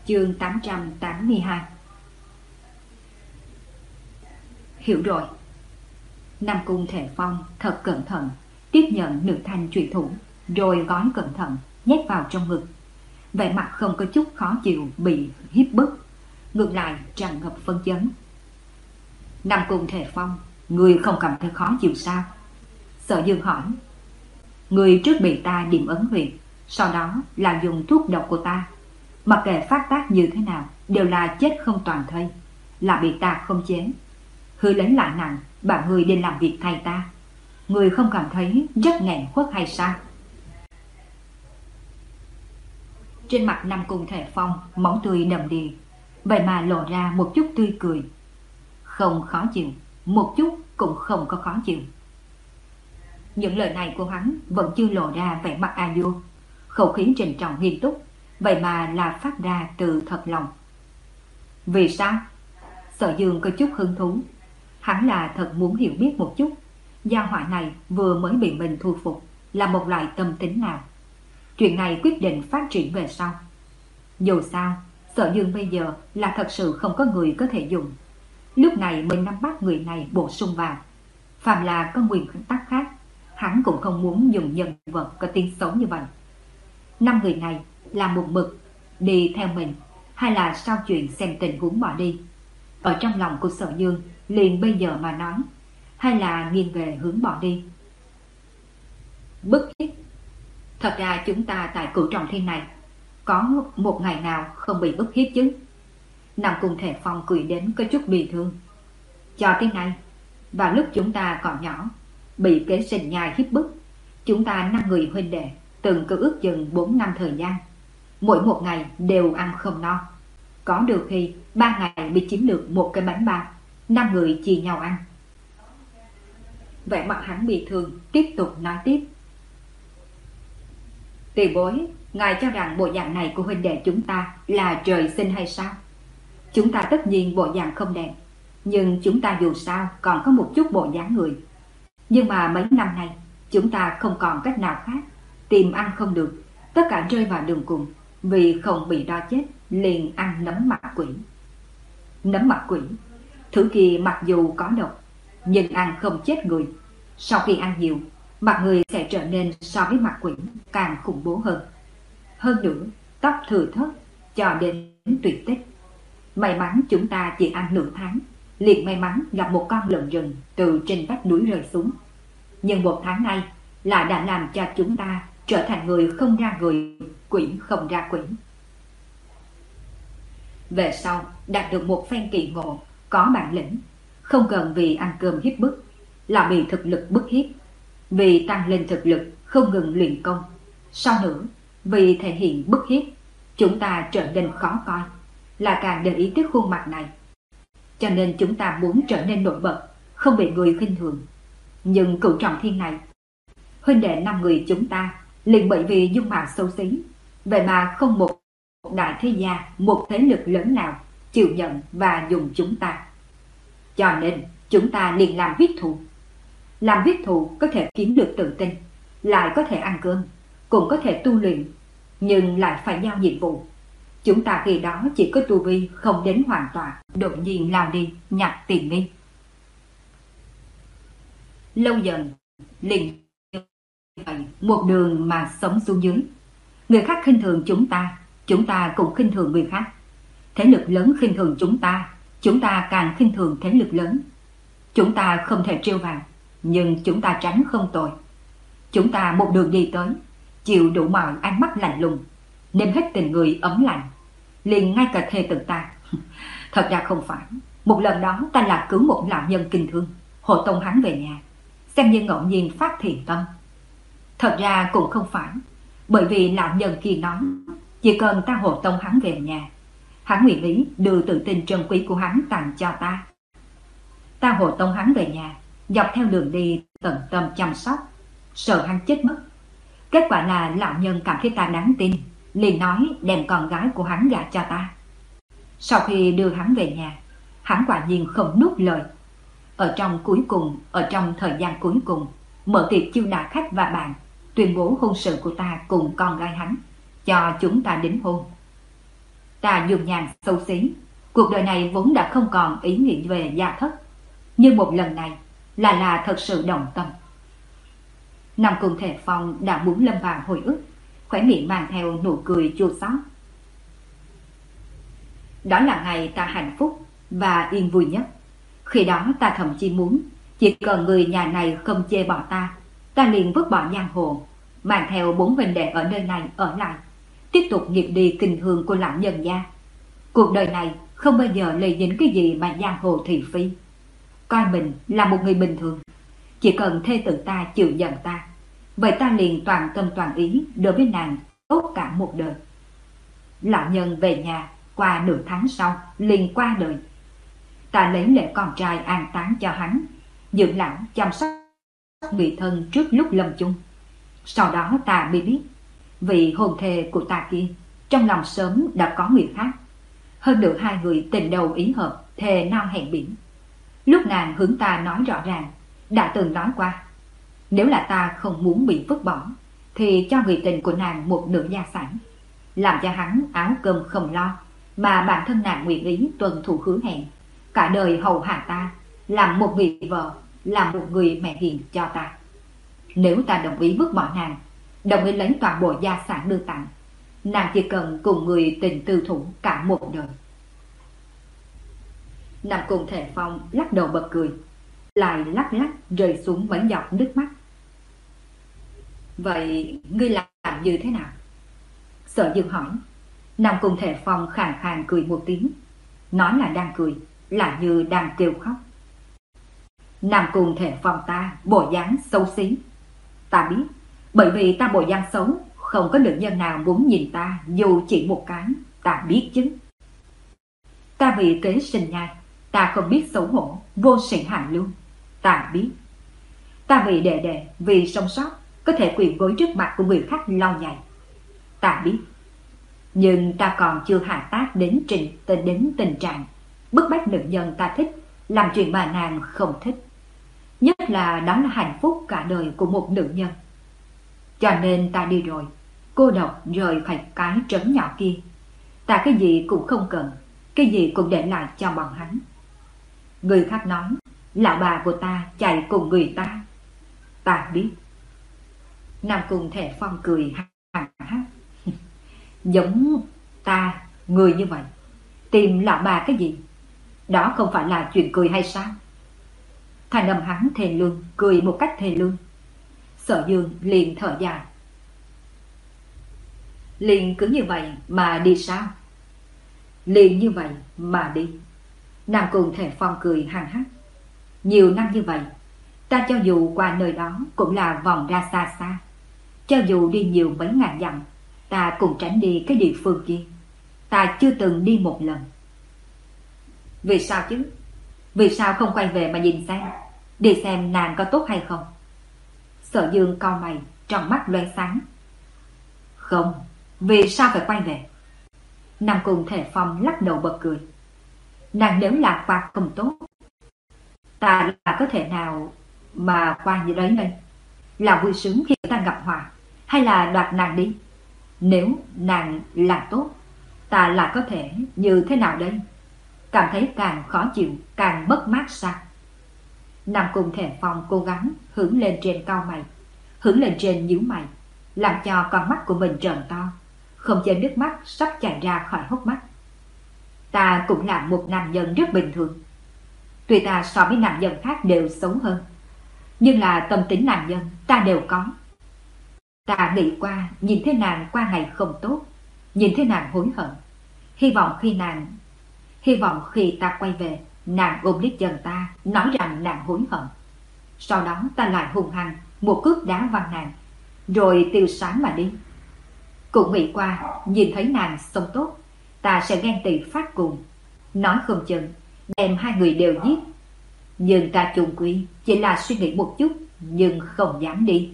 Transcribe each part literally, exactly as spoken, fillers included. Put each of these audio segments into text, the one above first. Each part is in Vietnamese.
Chương tám trăm tám mươi hai. Hiểu rồi. Nam Cung Thể Phong thật cẩn thận tiếp nhận nữ thanh trùy thủ, rồi gói cẩn thận nhét vào trong ngực. Vẻ mặt không có chút khó chịu bị hiếp bức, ngược lại tràn ngập phấn chấn. Nam Cung Thể Phong, người không cảm thấy khó chịu sao? Sở Dương hỏi. Người trước bị ta điểm ấn huyệt, sau đó là dùng thuốc độc của ta. Mặc kệ phát tác như thế nào đều là chết không toàn thây, là bị ta không chế. Hư lấy lại nặng, bảo người đi làm việc thay ta. Người không cảm thấy rất nghẹn khuất hay sao? Trên mặt Nam Cung Thể Phong máu tươi đầm đìa, vậy mà lộ ra một chút tươi cười. Không khó chịu, một chút cũng không có khó chịu. Những lời này của hắn vẫn chưa lộ ra vẻ mặt a vua, khẩu khí trịnh trọng nghiêm túc, vậy mà là phát ra từ thật lòng. Vì sao? Sở Dương có chút hứng thú. Hắn là thật muốn hiểu biết một chút gia hỏa này vừa mới bị mình thu phục là một loại tâm tính nào. Chuyện này quyết định phát triển về sau. Dù sao, Sở Dương bây giờ là thật sự không có người có thể dùng. Lúc này mình nắm bắt người này bổ sung vào. Phàm là có nguyên tắc khác, hắn cũng không muốn dùng nhân vật có tiếng xấu như vậy. Năm người này là một mực đi theo mình, hay là sau chuyện xem tình huống bỏ đi? Ở trong lòng của Sở Dương liền bây giờ mà nói, hay là nghiêng về hướng bỏ đi? Bức hiếp. Thật ra chúng ta tại Cửu Trọng Thiên này có một ngày nào không bị bức hiếp chứ? Nam Cung Thể Phong cười đến có chút bị thương. Cho tới nay, vào lúc chúng ta còn nhỏ, bị kế sinh nhai hiếp bức, chúng ta năm người huynh đệ từng cứ ước chừng bốn năm thời gian, mỗi một ngày đều ăn không no. Có được khi ba ngày bị chiếm được một cái bánh bao, năm người chia nhau ăn. Vẻ mặt hắn bị thương, tiếp tục nói tiếp. Tiền bối, ngài cho rằng bộ dạng này của huynh đệ chúng ta là trời sinh hay sao? Chúng ta tất nhiên bộ dạng không đẹp, nhưng chúng ta dù sao còn có một chút bộ dáng người. Nhưng mà mấy năm nay chúng ta không còn cách nào khác, tìm ăn không được, tất cả rơi vào đường cùng. Vì không bị đo chết liền ăn nấm mặt quỷ. Nấm mặt quỷ, thứ kia mặc dù có độc nhưng ăn không chết người. Sau khi ăn nhiều, mặt người sẽ trở nên so với mặt quỷ càng khủng bố hơn. Hơn nữa, tóc thừa thớt cho đến tuyệt tích. May mắn chúng ta chỉ ăn nửa tháng, liền may mắn gặp một con lợn rừng từ trên vách núi rơi xuống. Nhưng một tháng nay lại đã làm cho chúng ta trở thành người không ra người, quỷ không ra quỷ. Về sau đạt được một phen kỳ ngộ, có bản lĩnh, không cần vì ăn cơm hiếp bức, là vì thực lực bức hiếp. Vì tăng lên thực lực không ngừng luyện công. Sau nữa, vì thể hiện bức hiếp, chúng ta trở nên khó coi, là càng để ý tới khuôn mặt này. Cho nên chúng ta muốn trở nên nổi bật, không bị người khinh thường. Nhưng Cửu Trọng Thiên này, huynh đệ năm người chúng ta liền bởi vì dung mạo xấu xí, vậy mà không một đại thế gia, một thế lực lớn nào chịu nhận và dùng chúng ta. Cho nên chúng ta liền làm huyết thù. Làm huyết thù có thể kiếm được tự tin, lại có thể ăn cơm, cũng có thể tu luyện, nhưng lại phải giao nhiệm vụ. Chúng ta khi đó chỉ có tu vi không đến hoàn toàn, đột nhiên lao đi nhặt tiền nghi. Lâu dần liền một đường mà sống xuống dưới. Người khác khinh thường chúng ta, chúng ta cũng khinh thường người khác. Thế lực lớn khinh thường chúng ta, chúng ta càng khinh thường thế lực lớn. Chúng ta không thể trêu vào, nhưng chúng ta tránh không tội. Chúng ta một đường đi tới, chịu đủ mọi ánh mắt lạnh lùng, nếm hết tình người ấm lạnh, liền ngay cả thê tử ta. Thật ra không phải. Một lần đó ta là cứu một lão nhân kinh thương, hộ tống hắn về nhà, xem như ngẫu nhiên phát thiện tâm. Thật ra cũng không phải, bởi vì lão nhân kia nói chỉ cần ta hộ tống hắn về nhà, hắn nguyện ý đưa tự tin trân quý của hắn tặng cho ta. Ta hộ tống hắn về nhà, dọc theo đường đi tận tâm chăm sóc, sợ hắn chết mất. Kết quả là lão nhân cảm thấy ta đáng tin, liền nói đem con gái của hắn gả cho ta. Sau khi đưa hắn về nhà, hắn quả nhiên không nuốt lời. Ở trong cuối cùng, ở trong thời gian cuối cùng, mở tiệc chiêu đãi khách và bạn, tuyên bố hôn sự của ta cùng con gái hắn, cho chúng ta đính hôn. Ta dùng nhàn xấu xí, cuộc đời này vốn đã không còn ý nghĩ về gia thất, nhưng một lần này là là thật sự động tâm. Nam Cung Thể Phong đã muốn lâm vào hồi ức, khóe miệng mang theo nụ cười chua xót. Đó là ngày ta hạnh phúc và yên vui nhất. Khi đó ta thậm chí muốn chỉ cần người nhà này không chê bỏ ta, ta liền vứt bỏ giang hồ, mang theo bốn huynh đệ ở nơi này ở lại, tiếp tục nghiệp đi kinh hương của lão nhân gia. Cuộc đời này không bao giờ lây dính cái gì mà giang hồ thị phi. Coi mình là một người bình thường, chỉ cần thê tử ta chịu giận ta, vậy ta liền toàn tâm toàn ý đối với nàng tốt cả một đời. Lão nhân về nhà, qua nửa tháng sau liền qua đời. Ta lấy lễ con trai an táng cho hắn, dưỡng lão chăm sóc người thân trước lúc lâm chung. Sau đó ta mới biết, vị hôn thê của ta kia trong lòng sớm đã có người khác. Hơn nữa hai người tình đầu ý hợp, thề non hẹn biển. Lúc nàng hướng ta nói rõ ràng, đã từng nói qua, nếu là ta không muốn bị vứt bỏ, thì cho người tình của nàng một nửa gia sản, làm cho hắn áo cơm không lo, mà bản thân nàng nguyện ý tuân thủ hứa hẹn, cả đời hầu hạ ta, làm một người vợ, làm một người mẹ hiền cho ta. Nếu ta đồng ý vứt bỏ nàng, đồng ý lấy toàn bộ gia sản đưa tặng, nàng chỉ cần cùng người tình tư thủ cả một đời. Nam Cung Thể Phong lắc đầu bật cười, lại lắc lắc rơi xuống mấy giọt nước mắt. Vậy ngươi làm như thế nào? Sở Dương hỏi. Nam Cung Thể Phong khàn khàn cười một tiếng, nói là đang cười, lại như đang kêu khóc. Nam Cung Thể Phong ta bộ dáng xấu xí. Ta biết, bởi vì ta bộ dáng xấu, không có nữ nhân nào muốn nhìn ta dù chỉ một cái, ta biết chứ. Ta vì kế sinh nhai, ta không biết xấu hổ, vô sĩ hạ lưu, ta biết. Ta vì đệ đệ, vì sống sót, có thể quỳ gối trước mặt của người khác lâu dài, ta biết. Nhưng ta còn chưa hạ tác đến trình tình đến tình trạng bức bách nữ nhân ta thích làm chuyện mà nàng không thích, nhất là đó là hạnh phúc cả đời của một nữ nhân. Cho nên ta đi rồi, cô độc rời khỏi cái trấn nhỏ kia. Ta cái gì cũng không cần, cái gì cũng để lại cho bọn hắn. Người khác nói lão bà của ta chạy cùng người ta, ta biết. Nam Cung Thể Phong cười hắc hắc. Giống ta, người như vậy, tìm lão bà cái gì? Đó không phải là chuyện cười hay sao? Thành âm hắn thề lương, cười một cách thề lương. Sở Dương liền thở dài. Liền cứ như vậy mà đi sao? Liền như vậy mà đi. Nam Cung Thể Phong cười hăng hắc. Nhiều năm như vậy, ta cho dù qua nơi đó cũng là vòng ra xa xa. Cho dù đi nhiều mấy ngàn dặm, ta cũng tránh đi cái địa phương kia. Ta chưa từng đi một lần. Vì sao chứ? Vì sao không quay về mà nhìn xem, đi xem nàng có tốt hay không? Sở Dương cau mày, trong mắt loe sáng. Không, vì sao phải quay về? Nam Cung Thể Phong lắc đầu bật cười. Nàng nếu là qua không tốt, ta là có thể nào mà qua như đấy đây? Là vui sướng khi ta gặp họa, hay là đoạt nàng đi? Nếu nàng làm tốt, ta là có thể như thế nào đây? Cảm thấy càng khó chịu, càng mất mát sao? Nam Cung Thể Phong cố gắng hướng lên trên cau mày, hướng lên trên nhíu mày, làm cho con mắt của mình trợn to, không cho nước mắt sắp chảy ra khỏi hốc mắt. Ta cũng là một nam nhân rất bình thường. Tuy ta so với nam nhân khác đều xấu hơn, nhưng là tâm tính nam nhân ta đều có. Ta nghĩ qua nhìn thấy nàng qua ngày không tốt, nhìn thấy nàng hối hận. Hy vọng khi nàng Hy vọng khi ta quay về, nàng ôm lấy chân ta, nói rằng nàng hối hận. Sau đó ta lại hung hăng một cước đá văng nàng, rồi tiêu sái mà đi. Cũng nghĩ qua nhìn thấy nàng sống tốt, ta sẽ ghen tị phát cuồng, nói không chừng đem hai người đều giết. Nhưng ta chung quy chỉ là suy nghĩ một chút, nhưng không dám đi.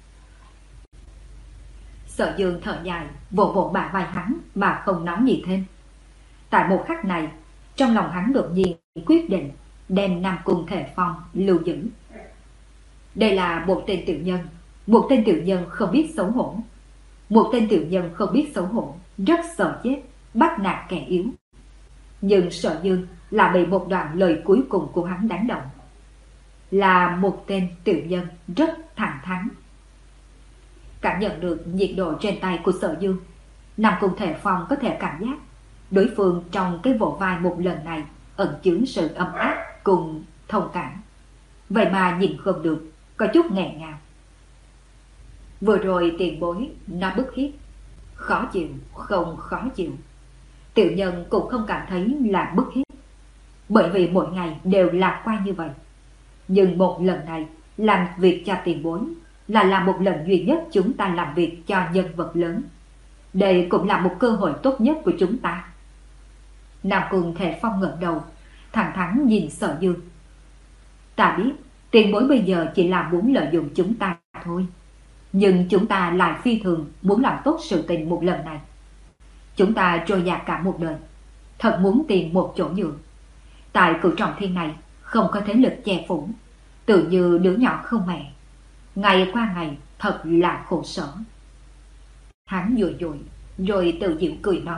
Sở Dương thở dài, vỗ vỗ bả vai hắn mà không nói gì thêm. Tại một khắc này, trong lòng hắn đột nhiên quyết định đem Nam Cung Thể Phong lưu giữ. Đây là một tên tiểu nhân, một tên tiểu nhân không biết xấu hổ. Một tên tiểu nhân không biết xấu hổ, rất sợ chết. bắt nạt kẻ yếu. Nhưng Sở Dương là bị một đoạn lời cuối cùng của hắn đánh động. Là một tên tiểu nhân rất thẳng thắn. Cảm nhận được nhiệt độ trên tay của Sở Dương, Nam Cung Thể Phong có thể cảm giác đối phương trong cái vỗ vai một lần này ẩn chứa sự ấm áp cùng thông cảm. Vậy mà nhìn không được, có chút nghẹn ngào. Vừa rồi tiền bối nó bức hiếp, khó chịu không khó chịu. Tiểu nhân cũng không cảm thấy là bức hiếp, bởi vì mỗi ngày đều lạc quan như vậy. Nhưng một lần này làm việc cho tiền bối là làm một lần duy nhất chúng ta làm việc cho nhân vật lớn. Đây cũng là một cơ hội tốt nhất của chúng ta. Nam Cung Thể Phong ngẩng đầu, thẳng thắn nhìn Sở Dương. Ta biết tiền bối bây giờ chỉ là muốn lợi dụng chúng ta thôi, nhưng chúng ta lại phi thường muốn làm tốt sự tình một lần này. Chúng ta trôi dạt cả một đời, thật muốn tìm một chỗ dựa. Tại Cửu Trọng Thiên này không có thế lực che phủ, tự như đứa nhỏ không mẹ. Ngày qua ngày thật là khổ sở. Hắn dụi dụi rồi tự dịu cười nói,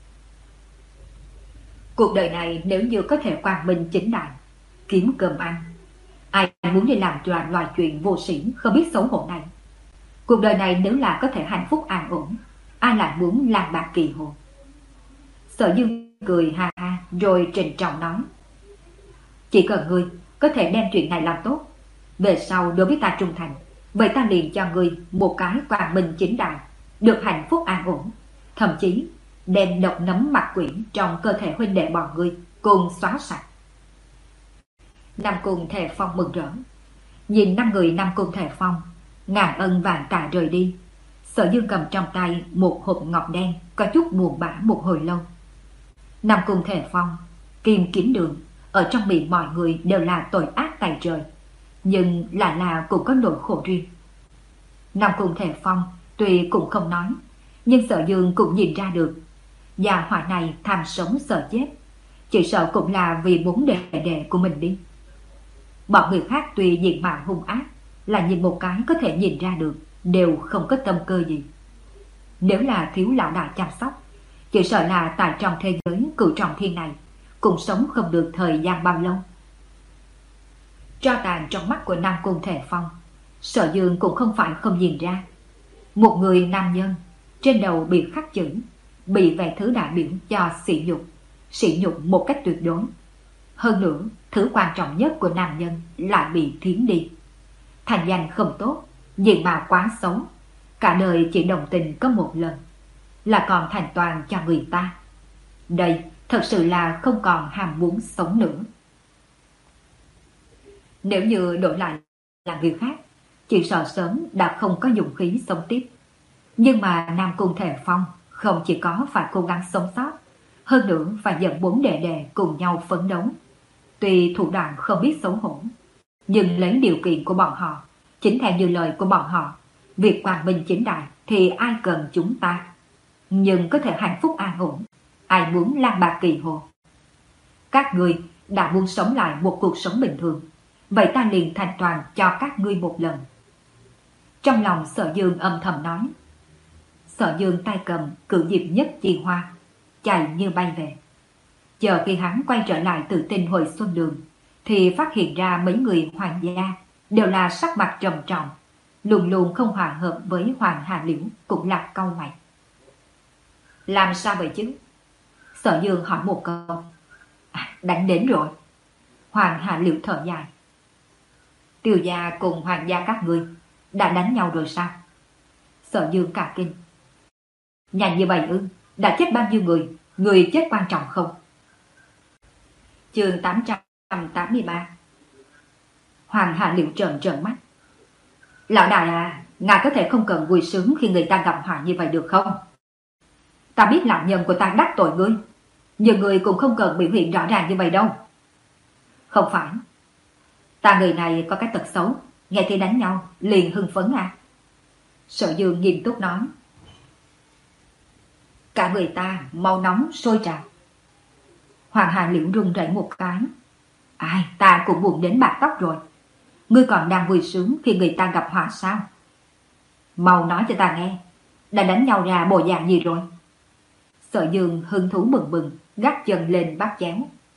cuộc đời này nếu như có thể quang minh chính đại, kiếm cơm ăn, ai muốn đi làm loài loài chuyện vô sĩ không biết xấu hổ này. Cuộc đời này nếu là có thể hạnh phúc an ổn, ai lại muốn lang bạc kỳ hồ. Sở Dương cười ha ha rồi trịnh trọng nói, chỉ cần ngươi có thể đem chuyện này làm tốt, về sau đối với ta trung thành, vậy ta liền cho ngươi một cái quang minh chính đại, được hạnh phúc an ổn, thậm chí đem độc nấm mặt quỷ trong cơ thể huynh đệ bọn ngươi cùng xóa sạch. Nam Cung Thể Phong mừng rỡ, nhìn năm người Nam Cung Thể Phong ngàn ân vạn tạ rời đi. Sở Dương cầm trong tay một hộp ngọc đen, có chút buồn bã một hồi lâu. Nam Cung Thể Phong, Kim Kiếm Đường, ở trong miệng mọi người đều là tội ác tày trời, nhưng lại là cũng có nỗi khổ riêng. Nam Cung Thể Phong tuy cũng không nói, nhưng Sở Dương cũng nhìn ra được, gia hỏa này tham sống sợ chết, chỉ sợ cũng là vì bốn đệ đệ của mình đi. Bọn người khác tuy diện mạo hung ác, là nhìn một cái có thể nhìn ra được đều không có tâm cơ gì. Nếu là thiếu lão đại chăm sóc, chỉ sợ là tại trong thế giới Cửu Trọng Thiên này cũng sống không được thời gian bao lâu. Tro tàn trong mắt của Nam Cung Thể Phong, Sở Dương cũng không phải không nhìn ra. Một người nam nhân trên đầu bị khắc chữ, bị vài thứ đại biểu cho sỉ nhục, sỉ nhục một cách tuyệt đối. Hơn nữa, thứ quan trọng nhất của nam nhân lại bị thiến đi. Thành danh không tốt, diện mạo quá xấu, cả đời chỉ đồng tình có một lần, là còn thành toàn cho người ta. Đây thật sự là không còn ham muốn sống nữa. Nếu như đổi lại là người khác, chỉ sợ sớm đã không có dụng khí sống tiếp. Nhưng mà Nam Cung Thể Phong không chỉ có phải cố gắng sống sót, hơn nữa phải dẫn bốn đệ đệ cùng nhau phấn đấu. Tuy thủ đoạn không biết xấu hổ, nhưng lấy điều kiện của bọn họ, chính theo như lời của bọn họ, việc quang minh chính đại thì ai cần chúng ta, nhưng có thể hạnh phúc an ổn, ai muốn lang bạc kỳ hồ. Các ngươi đã muốn sống lại một cuộc sống bình thường, vậy ta liền thành toàn cho các ngươi một lần. Trong lòng Sở Dương âm thầm nói. Sở Dương tay cầm cự diệp nhất chi hoa, chạy như bay về. Chờ khi hắn quay trở lại từ Tinh Hồi Xuân Đường, thì phát hiện ra mấy người hoàng gia đều là sắc mặt trầm trọng, luôn luôn không hòa hợp với Hoàng Hà Liễu cũng là cau mày. Làm sao vậy chứ? Sở Dương hỏi một câu. À, đánh đến rồi. Hoàng Hà Liễu thở dài. Tiêu gia cùng hoàng gia các ngươi đã đánh nhau rồi sao? Sở Dương cả kinh. Nhanh như vậy ư? Đã chết bao nhiêu người? Người chết quan trọng không? Chương tám trăm tám mươi ba. Hoàng Hà Liễu trợn trợn mắt. Lão đại à, ngài có thể không cần vui sướng khi người ta gặp họa như vậy được không? Ta biết lão nhân của ta đắc tội ngươi, nhưng người cũng không cần biểu hiện rõ ràng như vậy đâu. Không phải, ta người này có cái tật xấu, nghe thấy đánh nhau liền hưng phấn à? Sở Dương nghiêm túc nói. Cả người ta mau nóng sôi trào. Hoàng Hà Liễu run rẩy một cái. Ai, ta cũng buồn đến bạc tóc rồi. Ngươi còn đang vui sướng khi người ta gặp họa sao? Mau nói cho ta nghe, đã đánh nhau ra bộ dạng gì rồi? Sở Dương hứng thú mừng mừng, gác chân lên bát cháo.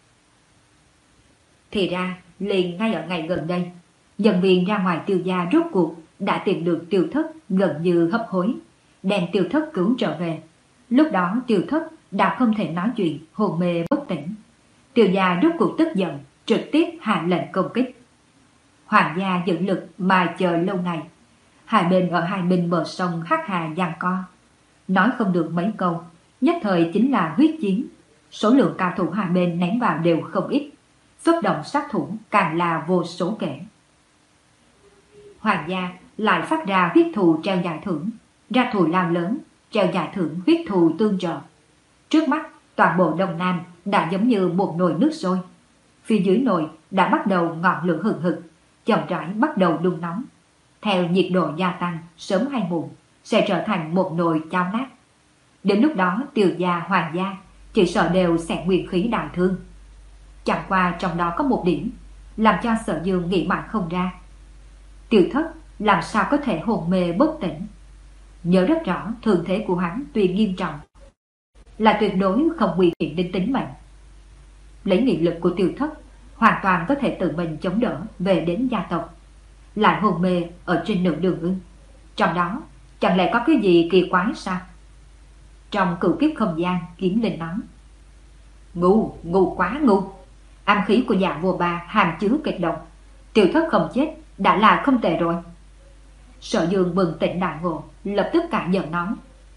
Thì ra, liền ngay ở ngày gần đây, nhân viên ra ngoài Tiêu gia rốt cuộc đã tìm được Tiêu Thất gần như hấp hối, đem Tiêu Thất cứu trở về. Lúc đó Tiêu Thất đã không thể nói chuyện, hôn mê bất tỉnh. Tiêu gia rốt cuộc tức giận, trực tiếp hạ lệnh công kích. Hoàng gia dẫn lực mà chờ lâu ngày, hai bên ở hai bên bờ sông Hắc Hà giằng co, nói không được mấy câu, nhất thời chính là huyết chiến. Số lượng cao thủ hai bên ném vào đều không ít, xuất động sát thủ càng là vô số kể. Hoàng gia lại phát ra huyết thù treo giải thưởng, ra thù lao lớn, treo giải thưởng huyết thù tương trợ. Trước mắt toàn bộ Đông Nam đã giống như một nồi nước sôi, phía dưới nồi đã bắt đầu ngọn lửa hừng hực, chậm rãi bắt đầu đun nóng. Theo nhiệt độ gia tăng, sớm hay muộn sẽ trở thành một nồi cháo nát. Đến lúc đó Tiêu gia, Hoàng gia chỉ sợ đều sẽ nguyên khí đại thương. Chẳng qua trong đó có một điểm làm cho Sở Dương nghĩ mãi không ra. Tiêu Thất làm sao có thể hồn mê bất tỉnh? Nhớ rất rõ thương thế của hắn tuy nghiêm trọng, là tuyệt đối không nguy hiểm đến tính mệnh. Lấy nghị lực của Tiêu Thất hoàn toàn có thể tự mình chống đỡ về đến gia tộc, lại hồn mê ở trên nửa đường ư? Trong đó chẳng lẽ có cái gì kỳ quái sao? Trong cửu kiếp không gian, Kiếm Linh nói: Ngu, ngu quá ngu. Âm khí của Dạ Vô Ba hàm chứa kịch độc, Tiêu Thất không chết đã là không tệ rồi. Sở Dương bừng tỉnh đại ngộ, lập tức cả giận nói: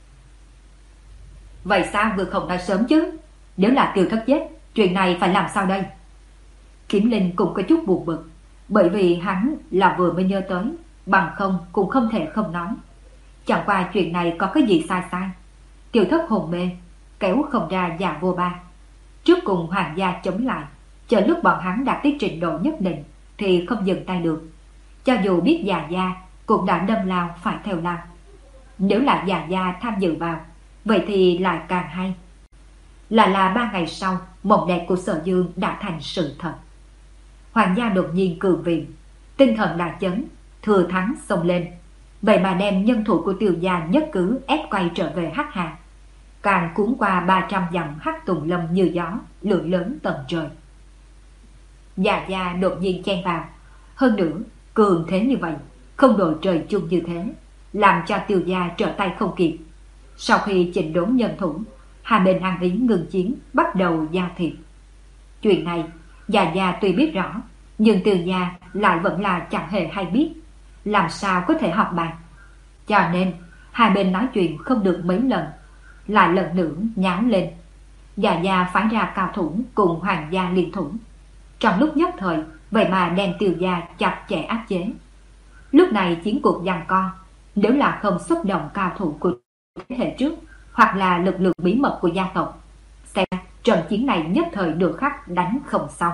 Vậy sao vừa không nói sớm chứ? Nếu là Tiêu Thất chết, chuyện này phải làm sao đây? Kiếm Linh cũng có chút buồn bực, bởi vì hắn là vừa mới nhớ tới, bằng không cũng không thể không nói. Chẳng qua chuyện này có cái gì sai sai. Tiêu Thất hồn mê, kéo không ra Dạ Vô Ba, trước cùng Hoàng gia chống lại, chờ lúc bọn hắn đạt tới trình độ nhất định thì không dừng tay được. Cho dù biết Dạ gia cũng đã đâm lao phải theo lao. Nếu là Dạ gia tham dự vào, vậy thì lại càng hay. Là là ba ngày sau, mộng đẹp của Sở Dương đã thành sự thật. Hoàng gia đột nhiên cường viện, tinh thần đại chấn, thừa thắng xông lên, vậy mà đem nhân thủ của Tiêu gia nhất cứ ép quay trở về Hắc Hà, càng cuốn qua ba trăm dặm Hắc Tùng Lâm như gió, lượng lớn tận trời. Dạ gia đột nhiên chen vào, hơn nữa cường thế như vậy, không đội trời chung như thế, làm cho Tiêu gia trở tay không kịp. Sau khi chỉnh đốn nhân thủ, hai bên ăn ý ngừng chiến, bắt đầu giao thiệp. Chuyện này Dạ gia tuy biết rõ, nhưng Tiêu gia lại vẫn là chẳng hề hay biết, làm sao có thể họp bàn. Cho nên hai bên nói chuyện không được mấy lần, lại lần nữa nháo lên. Dạ gia phái ra cao thủ cùng Hoàng gia liên thủ, trong lúc nhất thời vậy mà đem Tiêu gia chặt chẽ áp chế. Lúc này chiến cuộc giằng co, nếu là không xuất động cao thủ của thế hệ trước hoặc là lực lượng bí mật của gia tộc, xem trận chiến này nhất thời được khắc đánh không xong.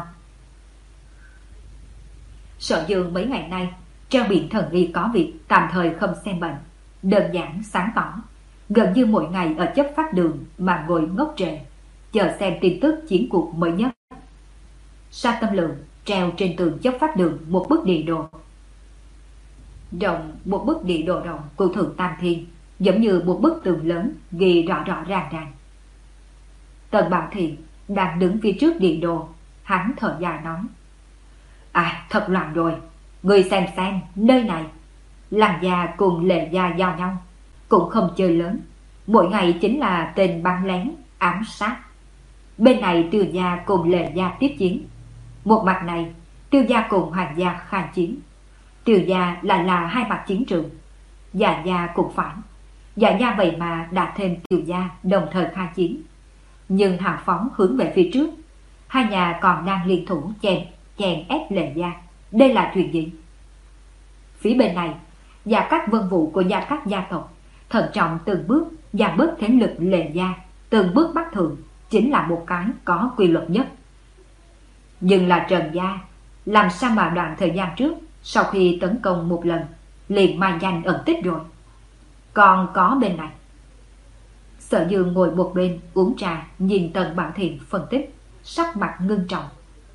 Sở Dương mấy ngày nay treo biển thần y có việc, tạm thời không xem bệnh, đơn giản sáng tỏ, gần như mỗi ngày ở chấp pháp đường mà ngồi ngốc trệ, chờ xem tin tức chiến cuộc mới nhất. Sa Tâm Lượng treo trên tường chấp pháp đường một bức địa đồ rộng, một bức địa đồ rộng của Thượng Tam Thiên, giống như một bức tường lớn ghi rõ rõ ràng ràng. Tần Bảo Thiện đang đứng phía trước địa đồ, hắn thở dài nói: À, thật loạn rồi. Người xem xem, nơi này Lăng gia cùng Lệ gia giao nhau, cũng không chơi lớn, mỗi ngày chính là tên bắn lén ám sát. Bên này Tiêu gia cùng Lệ gia tiếp chiến, một mặt này Tiêu gia cùng Hoàng gia khai chiến. Tiêu gia lại là hai mặt chiến trường, Dạ gia cũng phải. Dạ gia vậy mà đã thêm Tiêu gia đồng thời khai chiến, nhưng hào phóng hướng về phía trước. Hai nhà còn đang liên thủ chèn chèn ép Lệ gia. Đây là chuyện gì? Phía bên này, Gia Cát vân vụ của Gia Cát gia tộc thận trọng từng bước giảm bớt thế lực Lệ gia, từng bước bắt thường, chính là một cái có quy luật nhất. Nhưng là Trần gia, làm sao mà đoạn thời gian trước, sau khi tấn công một lần liền mai danh ẩn tích rồi? Còn có bên này. Sở Dương ngồi một bên uống trà, nhìn Tần Bảo Thiện phân tích, sắc mặt ngưng trọng.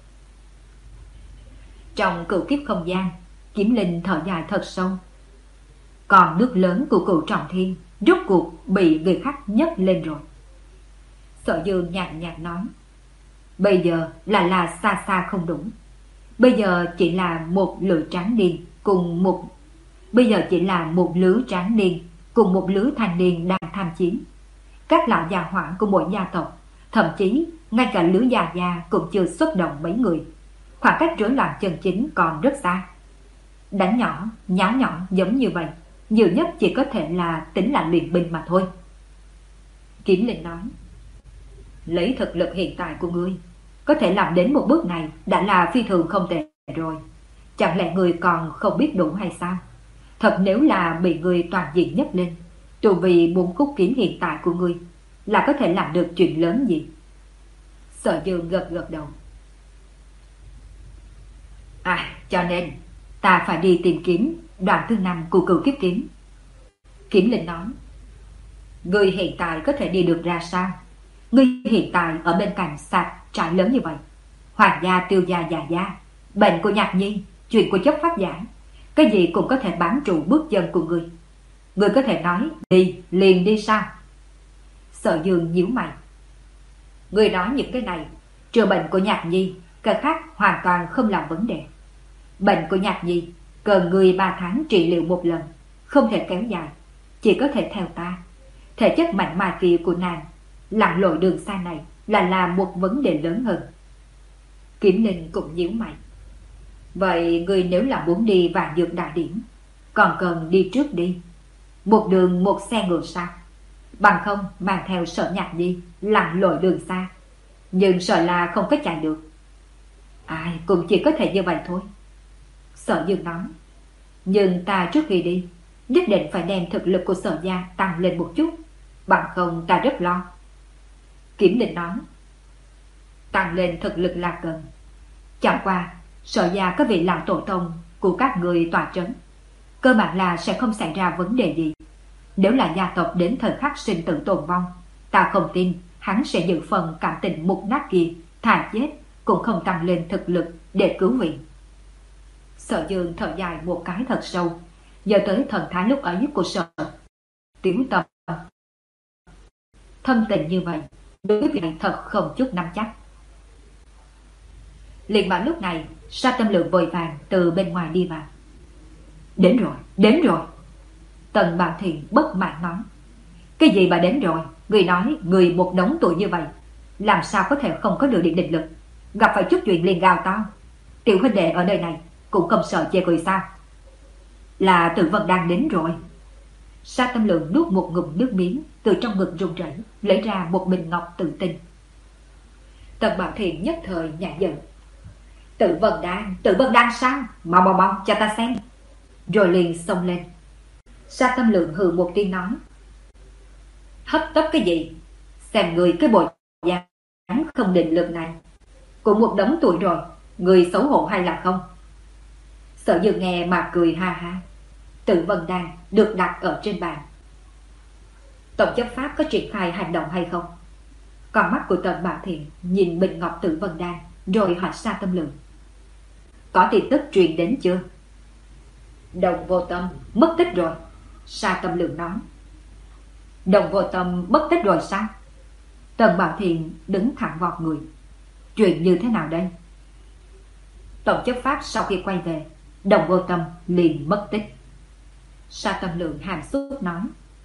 Trong cửu kiếp không gian, Kiếm Linh thở dài thật sâu. Còn nước lớn của cửu trọng thiên rốt cuộc bị người khác nhấc lên rồi. Sở Dương nhàn nhạt nói, bây giờ là là xa xa không đủ. Bây giờ chỉ là một lửa tráng niên cùng một bây giờ chỉ là một lứa tráng niên cùng một lứa thanh niên đang tham chiến. Các lão già hỏa của mỗi gia tộc, thậm chí ngay cả lứa già già cũng chưa xuất động mấy người. Khoảng cách rối loạn chân chính còn rất xa. Đánh nhỏ, nháo nhỏ giống như vậy, nhiều nhất chỉ có thể là tính là luyện binh mà thôi. Kiếm Linh nói, lấy thực lực hiện tại của ngươi, có thể làm đến một bước này đã là phi thường không tệ rồi. Chẳng lẽ ngươi còn không biết đủ hay sao? Thật nếu là bị ngươi toàn diện nhất lên, dù vì bốn khúc kiếm hiện tại của ngươi là có thể làm được chuyện lớn gì? Sở Dương gật gật đầu. À, cho nên ta phải đi tìm kiếm đoạn thứ năm của Cửu Kiếp Kiếm. Kiếm Linh nói, ngươi hiện tại có thể đi được ra sao? Ngươi hiện tại ở bên cạnh sạp trại lớn như vậy, Hoàng gia, Tiêu gia, Già gia, bệnh của Nhạc Nhi, chuyện của chấp pháp giả, cái gì cũng có thể bám trụ bước chân của ngươi. Ngươi có thể nói đi liền đi sao? Sở Dương nhíu mày. Ngươi nói những cái này, trừ bệnh của Nhạc Nhi, cái khác hoàn toàn không là vấn đề. Bệnh của Nhạc Nhi cần người ba tháng trị liệu một lần, không thể kéo dài, chỉ có thể theo ta. Thể chất mạnh mài kia của nàng, lặn lội đường xa này là là một vấn đề lớn hơn. Kiếm Linh cũng nhíu mày. Vậy người nếu là muốn đi Vạn Dược Đại Điển, còn cần đi trước đi, một đường một xe ngựa sao? Bằng không mang theo Sở Nhạc Nhi lặn lội đường xa, nhưng sợ là không có chạy được. Ai cũng chỉ có thể như vậy thôi. Sở Dương nói, nhưng ta trước khi đi nhất định phải đem thực lực của Sở gia tăng lên một chút, bằng không ta rất lo. Kiếm Linh nói, tăng lên thực lực là cần. Chẳng qua Sở gia có vị lão tổ tông của các người tòa trấn, cơ bản là sẽ không xảy ra vấn đề gì. Nếu là gia tộc đến thời khắc sinh tử tồn vong, ta không tin hắn sẽ giữ phần cảm tình mục nát kia, thà chết cũng không tăng lên thực lực để cứu viện. Sở Dương thở dài một cái thật sâu, nhớ tới thần thái lúc ấy của Sở Tiểu Tâm. Thâm tình như vậy, đối với việc này thật không chút nắm chắc. Liền vào lúc này, Sa Tâm Lượng vội vàng từ bên ngoài đi vào. Đến rồi, đến rồi. Tần Bảo Thiện bất mãn nói, cái gì mà đến rồi? Người nói người một đống tuổi như vậy, làm sao có thể không có được điện định lực? Gặp phải chút chuyện liền gào to. Tiểu huynh đệ ở nơi này cũng không sợ chê cười sao? Là Tử Vân đang đến rồi. Sa Tâm Lượng nuốt một ngụm nước miếng, từ trong ngực run rẩy lấy ra một bình ngọc tự tinh. Tần Bảo Thiện nhất thời nhả giận. Tử Vân đang, Tử Vân đang sao? Mau mau mau cho ta xem. Rồi liền xông lên. Sa Tâm Lượng hừ một tiếng nói, hấp tấp cái gì? Xem người cái bộ dáng không định lực này, cũng một đống tuổi rồi, người xấu hổ hay là không? Sở Dương nghe mà cười ha ha. Tử Vân Đan được đặt ở trên bàn. Tổng chấp pháp có triển khai hành động hay không? Con mắt của Tần Bảo Thiện nhìn bình ngọc Tử Vân Đan, rồi hỏi Sa Tâm Lượng, có tin tức truyền đến chưa? Đồng Vô Tâm mất tích rồi. Sa Tâm Lượng nói. Đồng Vô Tâm mất tích rồi sao? Tần Bảo Thiện đứng thẳng vọt người. Chuyện như thế nào đây? Tổng chấp pháp sau khi quay về, Đồng Vô Tâm liền mất tích. Sa Tâm Lượng hàm xúc nói.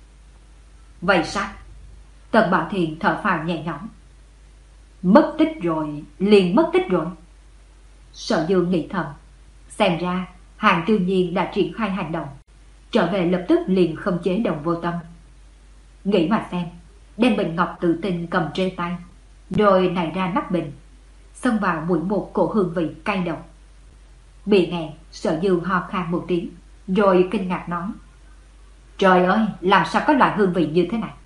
Vậy sao? Tần Bảo Thiện thở phào nhẹ nhõm. Mất tích rồi, liền mất tích rồi. Sở Dương nghĩ thầm, xem ra Hàng Tiêu Nhiên đã triển khai hành động, trở về lập tức liền khống chế Đồng Vô Tâm. Nghĩ mà xem, đem bình ngọc tự tinh cầm trên tay, rồi nảy ra nắp bình, xông vào mũi một cổ hương vị cay độc. Bị nghẹn, Sở Dương ho khan một tiếng, rồi kinh ngạc nói, trời ơi, làm sao có loại hương vị như thế này?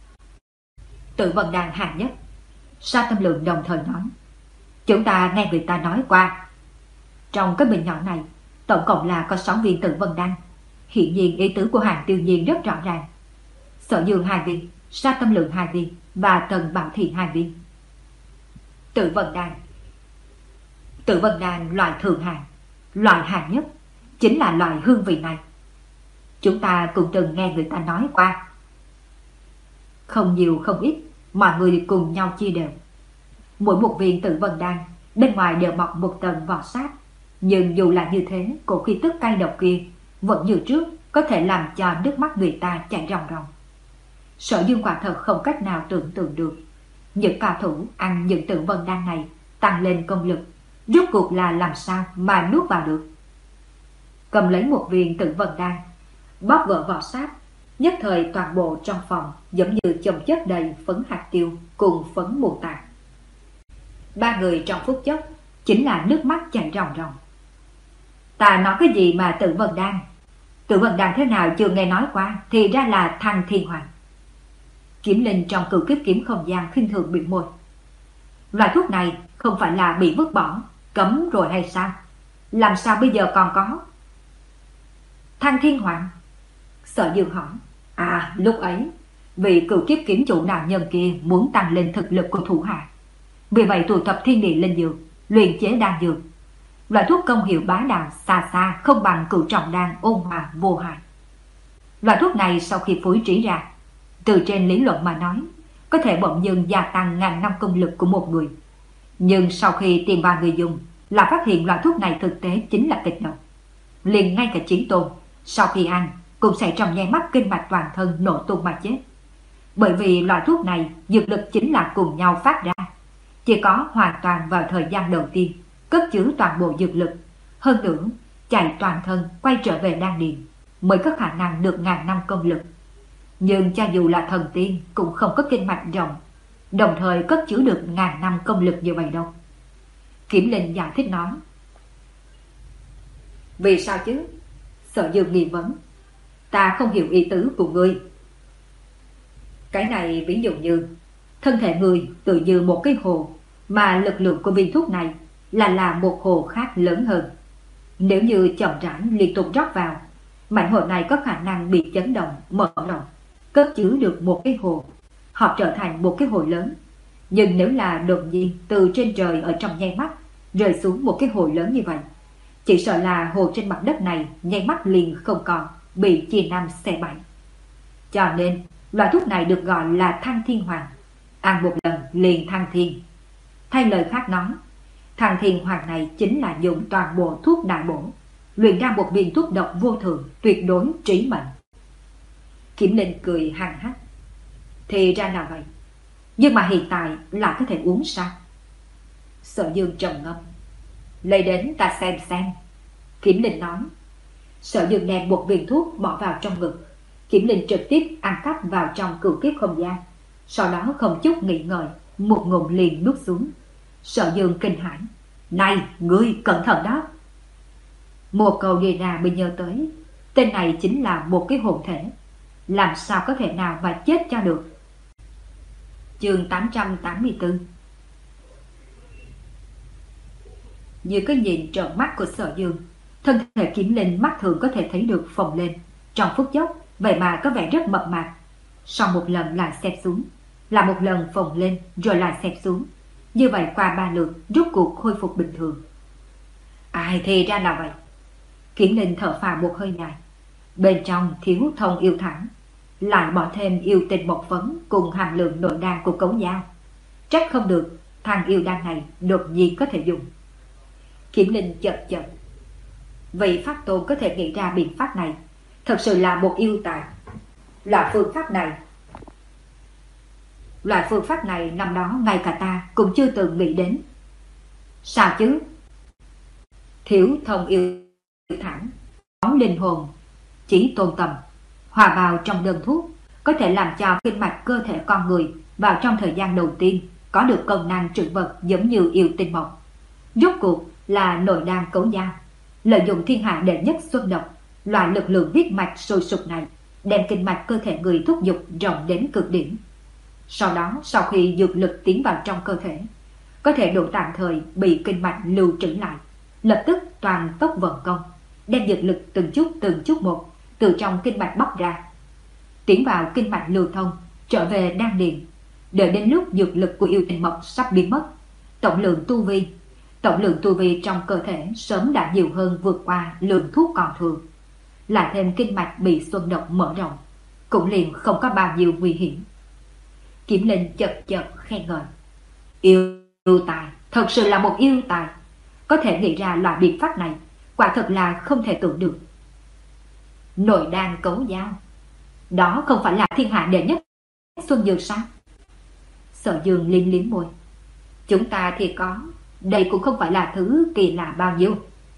Tử Vân Đan hạng nhất. Sa Tâm Lượng đồng thời nói, chúng ta nghe người ta nói qua, trong cái bình nhỏ này tổng cộng là có sáu viên Tử Vân Đan. Hiện nhiên ý tứ của Hàng Tiêu Nhiên rất rõ ràng. Sở Dương hai viên, Sa Tâm Lượng hai viên và Tần Bảo Thiện hai viên. Tử Vân Đan Tử Vân Đan loại thường hạng, loại hạng nhất chính là loại hương vị này. Chúng ta cũng từng nghe người ta nói qua. Không nhiều không ít, mọi người cùng nhau chia đều. Mỗi một viên Tử Vân Đan bên ngoài đều bọc một tầng vỏ sáp, nhưng dù là như thế, cổ khí tức cay độc kia vẫn như trước có thể làm cho nước mắt người ta chảy ròng ròng. Sở Dương quả thật không cách nào tưởng tượng được những cao thủ ăn những Tử Vân Đan này tăng lên công lực rốt cuộc là làm sao mà nuốt vào được. Cầm lấy một viên Tử Vân Đan, bóp vỡ vỏ sáp, nhất thời toàn bộ trong phòng giống như chồng chất đầy phấn hạt tiêu cùng phấn mù tạt. Ba người trong phút chốc chính là nước mắt chảy ròng ròng. Ta nói cái gì mà Tử Vân Đan? Tử Vân Đan thế nào chưa nghe nói qua, thì ra là Thăng Thiên Hoàng. Kiếm Linh trong Cửu Kiếp Kiếm không gian khinh thường bĩu môi. Loại thuốc này không phải là bị vứt bỏ, cấm rồi hay sao? Làm sao bây giờ còn có? Thăng Thiên Hoàng? Sở Dương hỏi. À, lúc ấy vì Cửu Kiếp Kiếm chủ đạo nhân kia muốn tăng lên thực lực của thủ hạ, vì vậy tụ tập thiên địa linh dược, luyện chế đan dược. Loại thuốc công hiệu bá đạo xa xa không bằng Cửu Trọng Đan ôn hòa vô hại. Loại thuốc này sau khi phối trí ra, từ trên lý luận mà nói, có thể bỗng dưng gia tăng ngàn năm công lực của một người. Nhưng sau khi tìm vào người dùng, là phát hiện loại thuốc này thực tế chính là kịch độc. Liền ngay cả Chiến Tôn, sau khi ăn, cũng sẽ trong nháy mắt kinh mạch toàn thân nổ tung mà chết. Bởi vì loại thuốc này, dược lực chính là cùng nhau phát ra. Chỉ có hoàn toàn vào thời gian đầu tiên, cất chứa toàn bộ dược lực. Hơn nữa, chạy toàn thân quay trở về đan điền, mới có khả năng được ngàn năm công lực. Nhưng cho dù là thần tiên cũng không có kinh mạch rộng, đồng thời cất chứa được ngàn năm công lực như vậy đâu. Kiếm Linh giải thích nói. Vì sao chứ? Sở Dương nghi vấn. Ta không hiểu ý tứ của ngươi. Cái này ví dụ như thân thể người tự như một cái hồ, mà lực lượng của viên thuốc này là là một hồ khác lớn hơn. Nếu như chậm rãi liên tục rót vào, mảnh hồ này có khả năng bị chấn động, mở rộng, cất chứa được một cái hồ, họ trở thành một cái hồ lớn. Nhưng nếu là đột nhiên từ trên trời ở trong nháy mắt rơi xuống một cái hồ lớn như vậy, chỉ sợ là hồ trên mặt đất này nháy mắt liền không còn, bị chia năm xẻ bảy. Cho nên loại thuốc này được gọi là Thăng Thiên Hoàng, ăn một lần liền thăng thiên. Thay lời khác nói, Thăng Thiên Hoàng này chính là dùng toàn bộ thuốc đại bổ, luyện ra một viên thuốc độc vô thường, tuyệt đối trí mệnh. Kiếm Linh cười hăng hắc. Thì ra là vậy, nhưng mà hiện tại là có thể uống sao? Sở Dương trầm ngâm. Lấy đến ta xem xem. Kiếm Linh nói. Sở Dương đem một viên thuốc bỏ vào trong ngực. Kiếm Linh trực tiếp ăn cắp vào trong Cửu Kiếp không gian, sau đó không chút nghĩ ngợi, một ngụm liền nuốt xuống. Sở Dương kinh hãi. Này, ngươi cẩn thận đó. Một câu đi ra mới nhớ tới, tên này chính là một cái hồn thể, làm sao có thể nào mà chết cho được. Chương tám trăm tám mươi tư. Như cái nhìn trợn mắt của Sở Dương, thân thể Kiếm Linh mắt thường có thể thấy được phồng lên, trong phút chốc vậy mà có vẻ rất mập mạp. Sau một lần lại xẹp xuống, là một lần phồng lên rồi lại xẹp xuống, như vậy qua ba lượt rút cuộc khôi phục bình thường. Ai thì ra là vậy. Kiếm Linh thở phào một hơi dài. Bên trong thiếu thông yêu thẳng, lại bỏ thêm yêu tinh một phấn cùng hàm lượng nội đan của Cấu Dao. Trách không được thằng yêu đan này đột nhiên có thể dùng. Kiếm Linh chợt chợt. Vị Pháp Tôn có thể nghĩ ra biện pháp này, thật sự là một yêu tài. Loại phương pháp này Loại phương pháp này năm đó ngay cả ta cũng chưa từng nghĩ đến. Sao chứ? Thiếu thông yêu thẳng, bóng linh hồn, chỉ tôn tâm, hòa vào trong đơn thuốc, có thể làm cho kinh mạch cơ thể con người vào trong thời gian đầu tiên có được công năng trữ vật giống như yêu tinh mộc. Rốt cuộc là nội đan Cấu Dao, lợi dụng thiên hạ đệ nhất xuân độc, loại lực lượng huyết mạch sôi sục này, đem kinh mạch cơ thể người thúc giục rộng đến cực điểm. Sau đó, sau khi dược lực tiến vào trong cơ thể, có thể độ tạm thời bị kinh mạch lưu trữ lại, lập tức toàn tốc vận công, đem dược lực từng chút từng chút một từ trong kinh mạch bóc ra, tiến vào kinh mạch lưu thông, trở về đan điền. Đợi đến lúc dược lực của yêu tinh mộc sắp biến mất, tổng lượng tu vi tổng lượng tu vi trong cơ thể sớm đã nhiều hơn vượt qua lượng thuốc còn thừa, lại thêm kinh mạch bị xuân độc mở rộng, cũng liền không có bao nhiêu nguy hiểm. Kiểm Linh chật chật khen ngợi. Yêu, yêu tài, thật sự là một yêu tài. Có thể nghĩ ra loại biện pháp này, quả thật là không thể tưởng được. Nội đan cấu dao, đó không phải là thiên hạ đệ nhất xuân dược sao? Sở Dương liếm liếm môi. Chúng ta thì có, đây cũng không phải là thứ kỳ lạ bao nhiêu.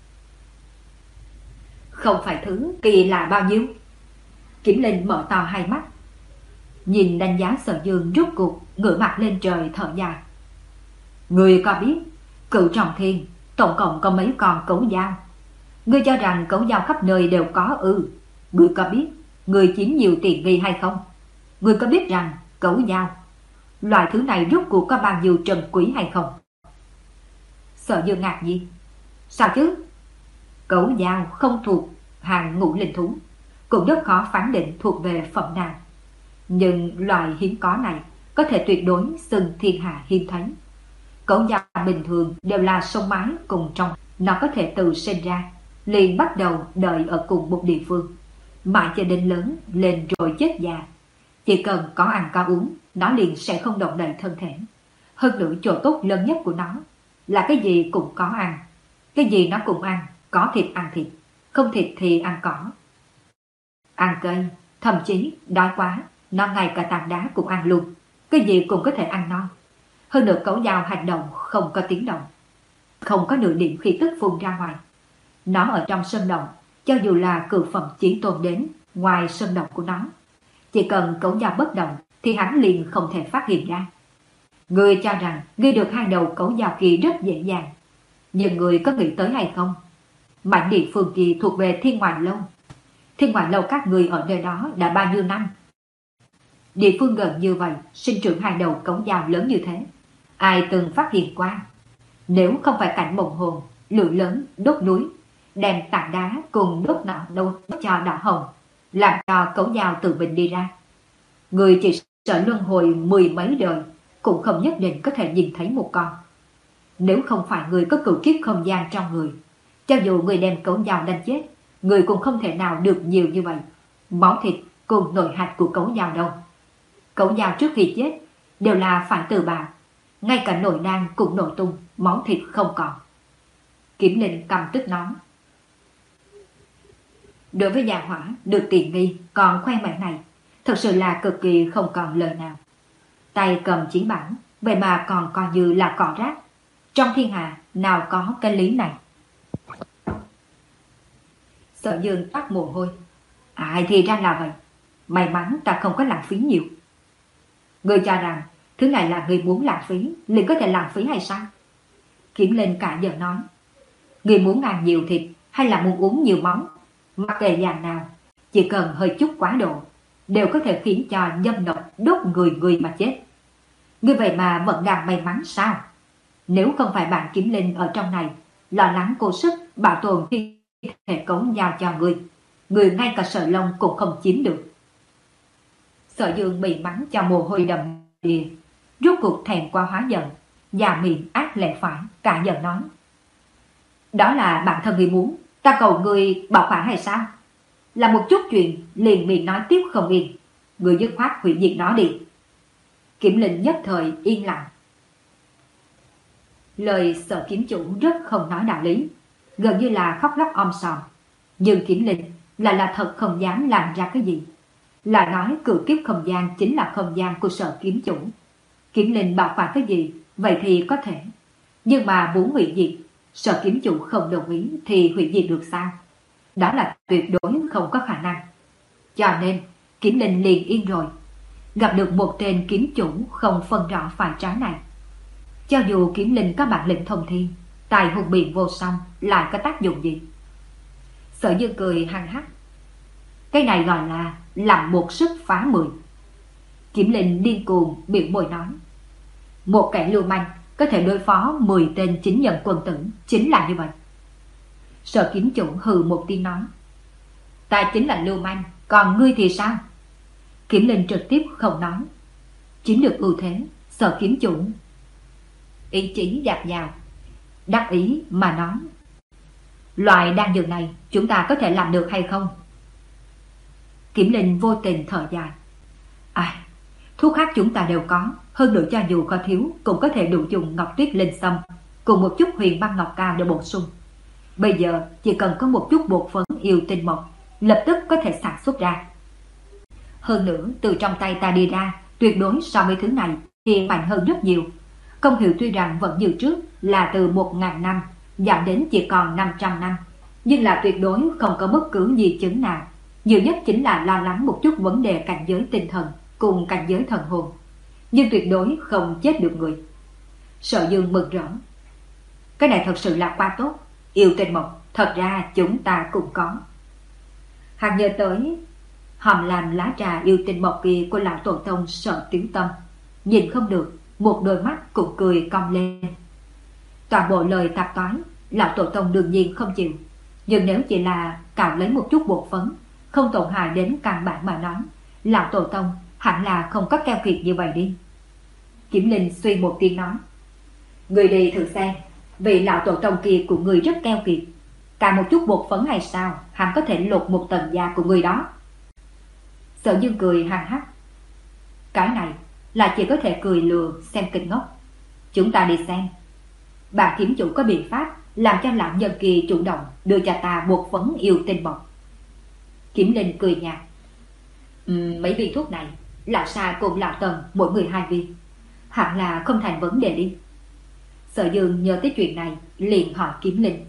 Không phải thứ kỳ lạ bao nhiêu? Kiểm Linh mở to hai mắt, nhìn đánh giá Sở Dương, rút cuộc ngửa mặt lên trời thở dài. Người có biết Cửu Trọng Thiên tổng cộng có mấy con cấu dao? Ngươi cho rằng cấu dao khắp nơi đều có ư? Ngươi có biết người chiếm nhiều tiền nghi hay không? Ngươi có biết rằng cấu dao, loại thứ này rốt cuộc có bao nhiêu trân quý hay không? Sở Dương ngạc nhiên. Sao chứ? Cấu dao không thuộc hàng ngũ linh thú, cũng rất khó phán định thuộc về phẩm nào. Nhưng loại hiếm có này có thể tuyệt đối xưng thiên hạ hiếm thấy. Cấu dao bình thường đều là sông mái cùng trong, nó có thể từ sinh ra liền bắt đầu đợi ở cùng một địa phương, mãi cho đến lớn lên rồi chết già. Chỉ cần có ăn có uống, nó liền sẽ không động đậy thân thể. Hơn nữa chỗ tốt lớn nhất của nó là cái gì cũng có ăn, cái gì nó cũng ăn, có thịt ăn thịt, không thịt thì ăn cỏ. Ăn cây, thậm chí đói quá, nó ngay cả tảng đá cũng ăn luôn, cái gì cũng có thể ăn no. Hơn nữa cấu dao hành động không có tiếng động, không có nửa điểm khí tức phun ra ngoài. Nó ở trong sơn động, cho dù là cự phẩm chí tôn đến ngoài sơn động của nó, chỉ cần cấu dao bất động thì hắn liền không thể phát hiện ra. Ngươi cho rằng ngươi được hai đầu cấu dao kia rất dễ dàng, nhưng ngươi có nghĩ tới hay không? Mảnh địa phương kia thuộc về Thiên Ngoại Lâu. Thiên Ngoại Lâu các ngươi ở nơi đó đã bao nhiêu năm? Địa phương gần như vậy sinh trưởng hai đầu cấu dao lớn như thế, ai từng phát hiện qua? Nếu không phải cảnh mộng hồn lửa lớn đốt núi, đem tảng đá cùng đốt nọ đốt cho đỏ hồng, làm cho cấu dao tự mình đi ra, người chỉ sợ luân hồi mười mấy đời cũng không nhất định có thể nhìn thấy một con. Nếu không phải người có cửu kiếp không gian trong người, cho dù người đem cấu dao đánh chết, người cũng không thể nào được nhiều như vậy máu thịt cùng nội hạch của cấu dao đâu. Cấu dao trước khi chết đều là phải tự bào, ngay cả nội đan cũng nổ tung, máu thịt không còn. Kiểm Linh căm tức nói. Đối với gia hỏa được tiện nghi còn khoe mẽ này, thật sự là cực kỳ không còn lời nào. Tay cầm chiến bản, vậy mà còn coi như là cỏ rác. Trong thiên hạ nào có cái lý này? Sở Dương toát mồ hôi. Ai thì ra là vậy. May mắn ta không có lãng phí nhiều. Ngươi cho rằng thứ này là ngươi muốn lãng phí liền có thể lãng phí hay sao? Kiểm Linh cả giờ nói. Ngươi muốn ăn nhiều thịt hay là muốn uống nhiều máu, mặc kệ dạng nào, chỉ cần hơi chút quá độ đều có thể khiến cho nhâm độc đốt người người mà chết. Ngươi vậy mà vẫn đang may mắn sao? Nếu không phải bạn Kiếm Linh ở trong này lo lắng cố sức bảo tồn thi thể cấu giao cho ngươi, ngươi ngay cả sợi lông cũng không chiếm được. Sở Dương bị mắng cho mồ hôi đầm đìa, rốt cuộc thèm qua hóa giận, già miệng ác lệ phải, cả giận nói. Đó là bản thân ngươi muốn, ta cầu ngươi bảo quản hay sao? Là một chút chuyện liền miệng nói tiếp không yên, ngươi dứt khoát hủy diệt nó đi. Kiểm Linh nhất thời yên lặng. Lời Sở kiếm chủ rất không nói đạo lý, gần như là khóc lóc om sòm. Nhưng Kiểm Linh lại là thật không dám làm ra cái gì. Lại nói cửu kiếp không gian chính là không gian của Sở kiếm chủ. Kiểm Linh bảo quản cái gì, vậy thì có thể. Nhưng mà muốn hủy diệt, Sở kiếm chủ không đồng ý thì hủy diệt được sao? Đó là tuyệt đối không có khả năng. Cho nên Kiểm Linh liền yên rồi. Gặp được một tên kiếm chủ không phân rõ phải trái này. Cho dù Kiểm Linh có bản lĩnh thông thiên, tài hùng biện vô song, lại có tác dụng gì? Sở Dương cười hăng hắc. Cái này gọi là làm một sức phá mười. Kiểm Linh điên cuồng biểu môi nói. Một kẻ lưu manh có thể đối phó mười tên chính nhân quân tử, chính là như vậy. Sở kiếm chủ hừ một tiếng nói. Ta chính là lưu manh, còn ngươi thì sao? Kiểm Linh trực tiếp không nói. Chiếm được ưu thế, Sở kiếm chủ ý chí dạt dào, đắc ý mà nói. Loại đan dược này chúng ta có thể làm được hay không? Kiểm Linh vô tình thở dài. Ai, Thuốc khác chúng ta đều có, hơn nữa cho dù có thiếu cũng có thể đủ dùng ngọc tuyết linh sâm cùng một chút huyền băng ngọc cao để bổ sung. Bây giờ chỉ cần có một chút bột phấn yêu tinh mộc, lập tức có thể sản xuất ra. Hơn nữa từ trong tay ta đi ra, tuyệt đối so với thứ này thì mạnh hơn rất nhiều. Công hiệu tuy rằng vẫn như trước là từ một ngàn năm giảm đến chỉ còn năm trăm năm, nhưng là tuyệt đối không có bất cứ di chứng nào. Nhiều nhất chính là lo lắng một chút vấn đề cảnh giới tinh thần cùng cảnh giới thần hồn, nhưng tuyệt đối không chết được người. Sở Dương mừng rỡ. Cái này thật sự là quá tốt. Yêu tinh mộc thật ra chúng ta cũng có. Hắn nhớ tới hòm làm lá trà yêu tinh mộc kia của lão tổ tông Sở Tiểu Tâm, nhìn không được, một đôi mắt cũng cười cong lên. Toàn bộ lời tạp toán lão tổ tông đương nhiên không chịu, nhưng nếu chỉ là cạo lấy một chút bột phấn, không tổn hại đến căn bản mà nói, lão tổ tông hẳn là không có keo kiệt như vậy đi. Kiểm Linh suy một tiếng nói, người đi thử xem, vì lão tổ tông kia của người rất keo kiệt, cả một chút bột phấn hay sao hắn có thể lột một tầng da của người đó. Sở Dương cười hăng hắc, cái này là chỉ có thể cười lừa xem kịch ngốc. Chúng ta đi xem. Bà kiếm chủ có biện pháp làm cho lão nhân kia chủ động đưa cho ta bột phấn yêu tinh mộc. Kiểm Linh cười nhạt, uhm, mấy viên thuốc này lão Sa cùng lão Tần mỗi người hai viên, hẳn là không thành vấn đề đi. Sở Dương nhớ tới chuyện này liền hỏi Kiếm Linh,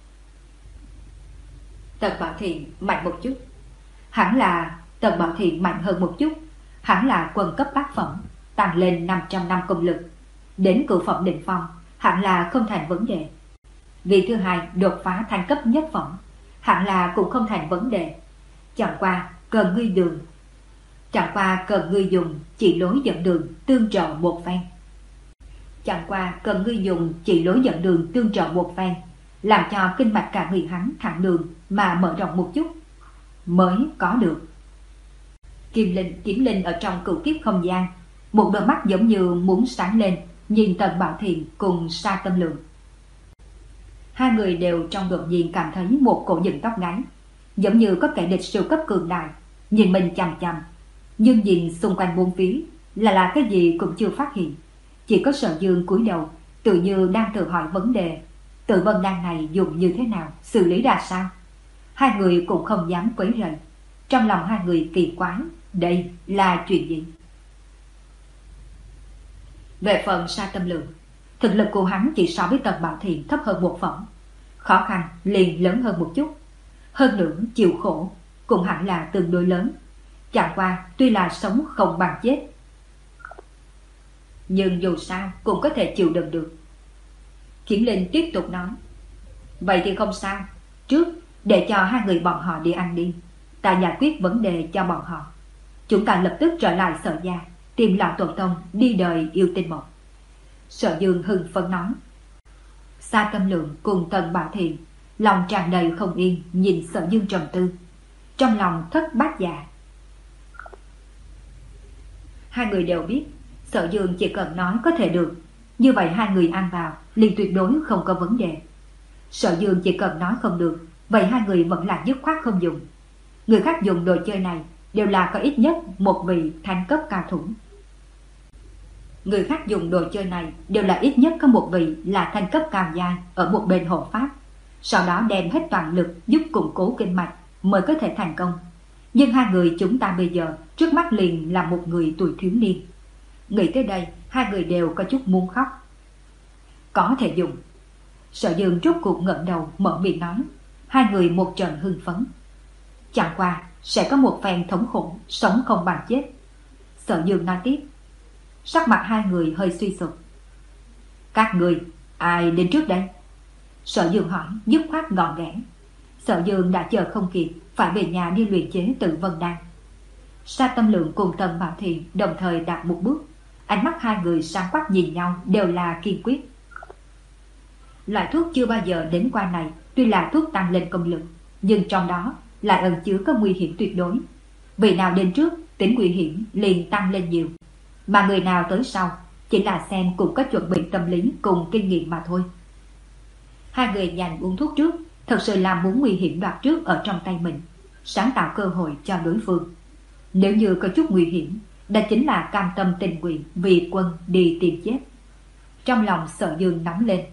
Tần Bảo Thiện mạnh một chút, hẳn là Tần Bảo Thiện mạnh hơn một chút, hẳn là quân cấp bát phẩm, tăng lên năm trăm năm công lực, đến cửu phẩm đỉnh phong hẳn là không thành vấn đề. Vị thứ hai đột phá thành cấp nhất phẩm, hẳn là cũng không thành vấn đề. Chẳng qua cần ngươi đường Chẳng qua cần ngươi dùng chỉ lối dẫn đường tương trợ một phen. Chẳng qua cần ngươi dùng chỉ lối dẫn đường tương trợ một phen, làm cho kinh mạch cả người hắn thẳng đường mà mở rộng một chút mới có được. Kim Linh Kiếm Linh ở trong cửu kiếp không gian, một đôi mắt giống như muốn sáng lên, nhìn Tần Bảo Thiện cùng Sa Tâm Lượng. Hai người đều trong đột nhiên cảm thấy một cổ dựng tóc gáy, giống như có kẻ địch siêu cấp cường đại nhìn mình chằm chằm, nhưng nhìn xung quanh bốn phía là là cái gì cũng chưa phát hiện. Chỉ có Sở Dương cúi đầu, tự như đang tự hỏi vấn đề tự vân đan này dùng như thế nào, xử lý ra sao. Hai người cũng không dám quấy rầy. Trong lòng hai người kỳ quái, đây là chuyện gì? Về phần Sa Tâm Lượng, thực lực của hắn chỉ so với Tần Bảo Thiện thấp hơn một phẩm, khó khăn liền lớn hơn một chút. Hơn nữa chịu khổ cũng hẳn là tương đối lớn. Chẳng qua tuy là sống không bằng chết, nhưng dù sao cũng có thể chịu đựng được. Kiếm Linh tiếp tục nói, vậy thì không sao, trước để cho hai người bọn họ đi ăn đi, ta giải quyết vấn đề cho bọn họ. Chúng ta lập tức trở lại Sở gia, tìm lão tổ tông đi đời yêu tinh mộc. Sở Dương hưng phấn nói. Sa Tâm Lượng cùng Tần Bảo Thiện lòng tràn đầy không yên nhìn Sở Dương trầm tư, trong lòng thất bát dạ. Hai người đều biết Sở Dương chỉ cần nói có thể được, như vậy hai người ăn vào liền tuyệt đối không có vấn đề. Sở Dương chỉ cần nói không được, vậy hai người vẫn là dứt khoát không dùng. Người khác dùng đồ chơi này đều là có ít nhất một vị thánh cấp cao thủ. Người khác dùng đồ chơi này đều là ít nhất có một vị là thanh cấp cao giai ở một bên hộ pháp, sau đó đem hết toàn lực giúp củng cố kinh mạch mới có thể thành công. Nhưng hai người chúng ta bây giờ trước mắt liền là một người tuổi thiếu niên. Nghĩ tới đây, hai người đều có chút muốn khóc. Có thể dùng. Sở Dương rốt cuộc ngẩng đầu mở miệng nói, hai người một trận hưng phấn. Chẳng qua sẽ có một phen thống khổ, sống không bằng chết. Sở Dương nói tiếp. Sắc mặt hai người hơi suy sụp. Các người ai đến trước đây? Sở Dương hỏi dứt khoát gọn ghẽ. Sở Dương đã chờ không kịp, phải về nhà đi luyện chế Tử Vân Đan. Sa Tâm Lượng cùng Tần Bảo Thiện đồng thời đạp một bước, ánh mắt hai người sáng quắc nhìn nhau đều là kiên quyết. Loại thuốc chưa bao giờ đến qua này tuy là thuốc tăng lên công lực, nhưng trong đó lại ẩn chứa có nguy hiểm tuyệt đối. Vị nào đến trước tính nguy hiểm liền tăng lên nhiều, mà người nào tới sau chỉ là xem cũng có chuẩn bị tâm lý cùng kinh nghiệm mà thôi. Hai người nhàn uống thuốc trước, thật sự là muốn nguy hiểm đoạt trước ở trong tay mình, sáng tạo cơ hội cho đối phương. Nếu như có chút nguy hiểm, Đó chính là cam tâm tình nguyện vì quân đi tìm chết. Trong lòng Sở Dương nóng lên.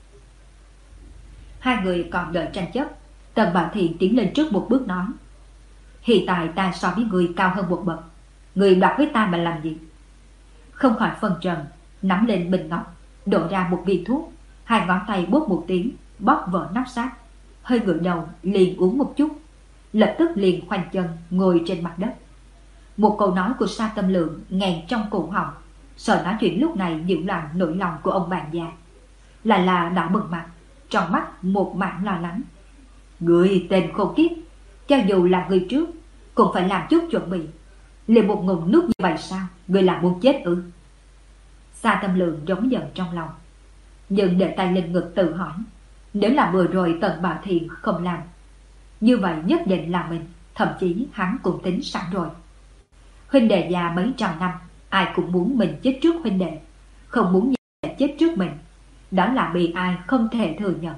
Hai người còn đợi tranh chấp, Tần Bảo Thiện tiến lên trước một bước nói: hiện tại ta so với người cao hơn một bậc, người đoạt với ta mà làm gì? Không khỏi phân trần, nắm lên bình ngọc, đổ ra một viên thuốc, hai ngón tay bóp một tiếng, bóp vỡ nắp sát, hơi ngửa đầu liền uống một chút, lập tức liền khoanh chân ngồi trên mặt đất. Một câu nói của Sa Tâm Lượng nghẹn trong cổ họng, sợ nói chuyện lúc này nhiễu loạn nỗi lòng của ông bạn già. Là là đỏ bừng mặt, trong mắt một mảng lo lắng. Người tên khôn kiếp, cho dù là người trước cũng phải làm chút chuẩn bị. Liền một ngụm nước như vậy sao? Người là muốn chết ư? Sa Tâm Lượng giống giận trong lòng, nhưng để tay lên ngực tự hỏi, nếu là vừa rồi Tần Bảo Thiện không làm, như vậy nhất định là mình. Thậm chí hắn cũng tính sẵn rồi. Huynh đệ già mấy trăm năm, ai cũng muốn mình chết trước huynh đệ, không muốn huynh đệ chết trước mình. Đó là bị ai không thể thừa nhận.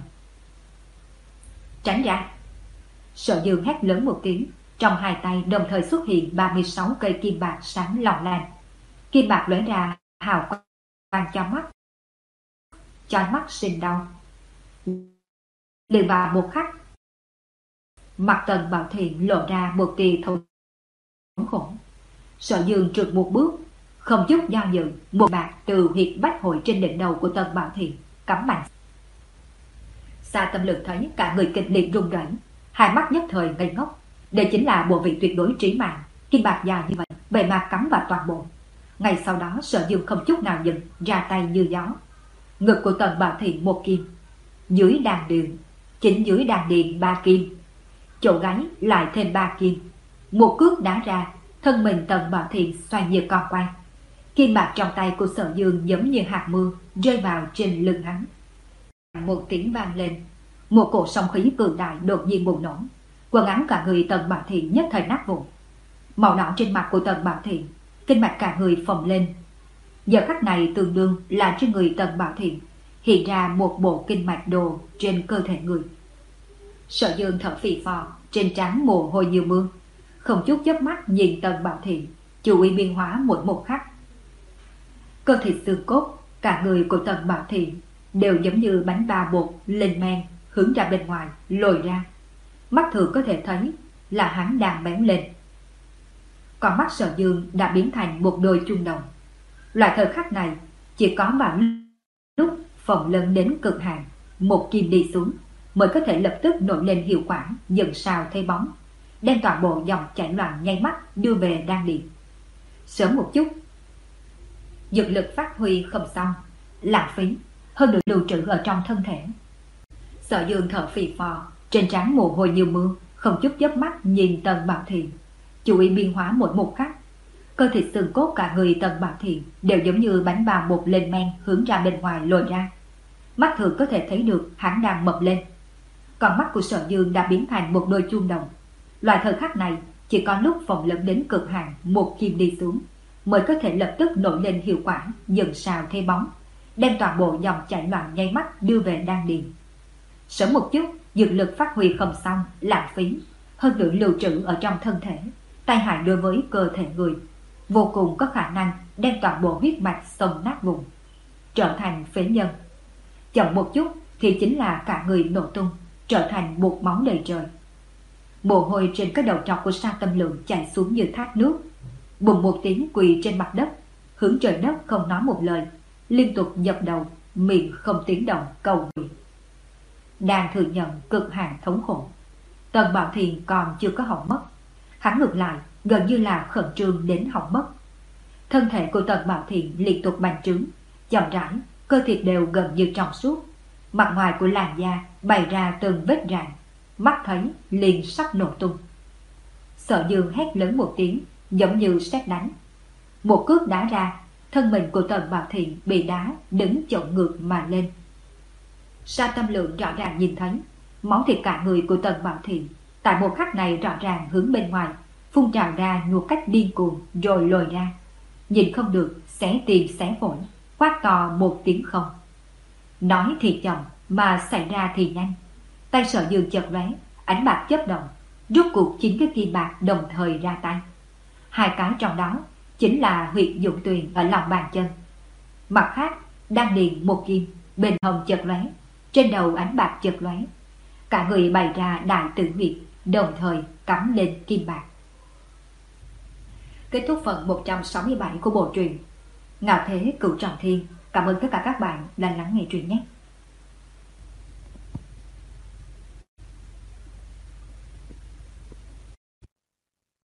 Tránh ra! Sở Dương hét lớn một tiếng, trong hai tay đồng thời xuất hiện ba mươi sáu cây kim bạc sáng lỏng lành. Kim bạc lóe ra hào quang cho mắt, chói mắt sinh đau. Liền vào một khắc, mặt Tần Bảo Thiện lộ ra một tia thống khổ. Sở Dương trượt một bước, không chút do dự, một bạc từ huyệt bách hội trên đỉnh đầu của Tần Bảo Thiện cắm mạnh. Sa Tâm Lượng thấy cả người kịch liệt run rẩy, hai mắt nhất thời ngây ngốc. Đây chính là bộ vị tuyệt đối trí mạng, kim bạc dài như vậy, vậy mà cắm vào toàn bộ. Ngay sau đó Sở Dương không chút nào dừng, ra tay như gió. Ngực của Tần Bảo Thiện một kim, dưới đàn điền, chính dưới đàn điền ba kim, chỗ gáy lại thêm ba kim. Một cước đá ra, thân mình Tần Bảo Thiện xoay như con quay. Kim bạc trong tay của Sở Dương giống như hạt mưa rơi vào trên lưng hắn. Một tiếng vang lên, một cổ sóng khí cường đại đột nhiên bùng nổ, quần áo cả người Tần Bảo Thiện nhất thời nát vụn. Màu đỏ trên mặt của Tần Bảo Thiện, kinh mạch cả người phồng lên. Giờ khắc này tương đương là trên người Tần Bảo Thiện hiện ra một bộ kinh mạch đồ trên cơ thể người. Sở Dương thở phì phò, trên trán mồ hôi như mưa, không chút chớp mắt nhìn Tần Bảo Thiện, chú ý biến hóa mỗi một khắc. Cơ thịt xương cốt, cả người của Tần Bảo Thiện đều giống như bánh ba bột lên men hướng ra bên ngoài lồi ra. Mắt thường có thể thấy là hắn đang béo lên. Còn mắt Sở Dương đã biến thành một đôi chuông đồng. Loại thời khắc này chỉ có vào lúc phồng lên đến cực hạn, một kim đi xuống mới có thể lập tức nổi lên hiệu quả dần sao thấy bóng, đem toàn bộ dòng chảy loạn nháy mắt đưa về đan điền. Sớm một chút, dược lực phát huy không xong, lãng phí, hơn được lưu trữ ở trong thân thể. Sở Dương thở phì phò, trên trán mồ hôi như mưa, không chút chớp mắt nhìn Tần Bảo Thiện, chú ý biến hóa mỗi một khắc. Cơ thịt xương cốt cả người Tần Bảo Thiện đều giống như bánh bao bột lên men hướng ra bên ngoài lồi ra. Mắt thường có thể thấy được hắn đang mập lên. Còn mắt của Sở Dương đã biến thành một đôi chuông đồng. Loại thời khắc này chỉ có lúc phồng lớn đến cực hạn, một kim đi xuống mới có thể lập tức nổi lên hiệu quả dần sao thấy bóng, đem toàn bộ dòng chảy loạn nháy mắt đưa về đan điền. Sớm một chút, dược lực phát huy không xong, lãng phí, hơn nữa lưu trữ ở trong thân thể, tai hại đối với cơ thể người, vô cùng có khả năng đem toàn bộ huyết mạch xông nát vùng, trở thành phế nhân. Chậm một chút thì chính là cả người nổ tung, trở thành bột máu đầy trời. Mồ hôi trên cái đầu trọc của Sa Tâm Lượng chảy xuống như thác nước. Bùng một tiếng quỳ trên mặt đất, hướng trời đất không nói một lời, liên tục dập đầu, miệng không tiếng động cầu nguyện. Đang thừa nhận cực hạn thống khổ. Tần Bảo Thiện còn chưa có hỏng mất, hắn ngược lại gần như là khẩn trương đến hỏng mất. Thân thể của Tần Bảo Thiện liên tục bành trướng, chậm rãi, cơ thịt đều gần như trong suốt, mặt ngoài của làn da bày ra từng vết rạn, mắt thấy liền sắp nổ tung. Sở Dương hét lớn một tiếng, giống như sét đánh. Một cước đá ra, thân mình của Tần Bảo Thiện bị đá đứng chổng ngược mà lên. Sa Tâm Lượng rõ ràng nhìn thấy máu thịt cả người của Tần Bảo Thiện tại một khắc này rõ ràng hướng bên ngoài phun trào ra một cách điên cuồng rồi lồi ra, nhìn không được xé tim xé phổi, quát to một tiếng không. Nói thì chậm mà xảy ra thì nhanh. Tay Sở Dương chợt lóe, ánh bạc chớp động, rút cuộc chín cái kim bạc đồng thời ra tay. Hai cái trong đó chính là huyệt dụng tuyền ở lòng bàn chân. Mặt khác, đang điền một kim, bên hông chợt lóe, trên đầu ánh bạc chợt lóe. Cả người bày ra đại tử huyệt, đồng thời cắm lên kim bạc. Kết thúc phần một trăm sáu mươi bảy của bộ truyện Ngạo Thế Cửu Trọng Thiên. Cảm ơn tất cả các bạn đã lắng nghe truyện nhé.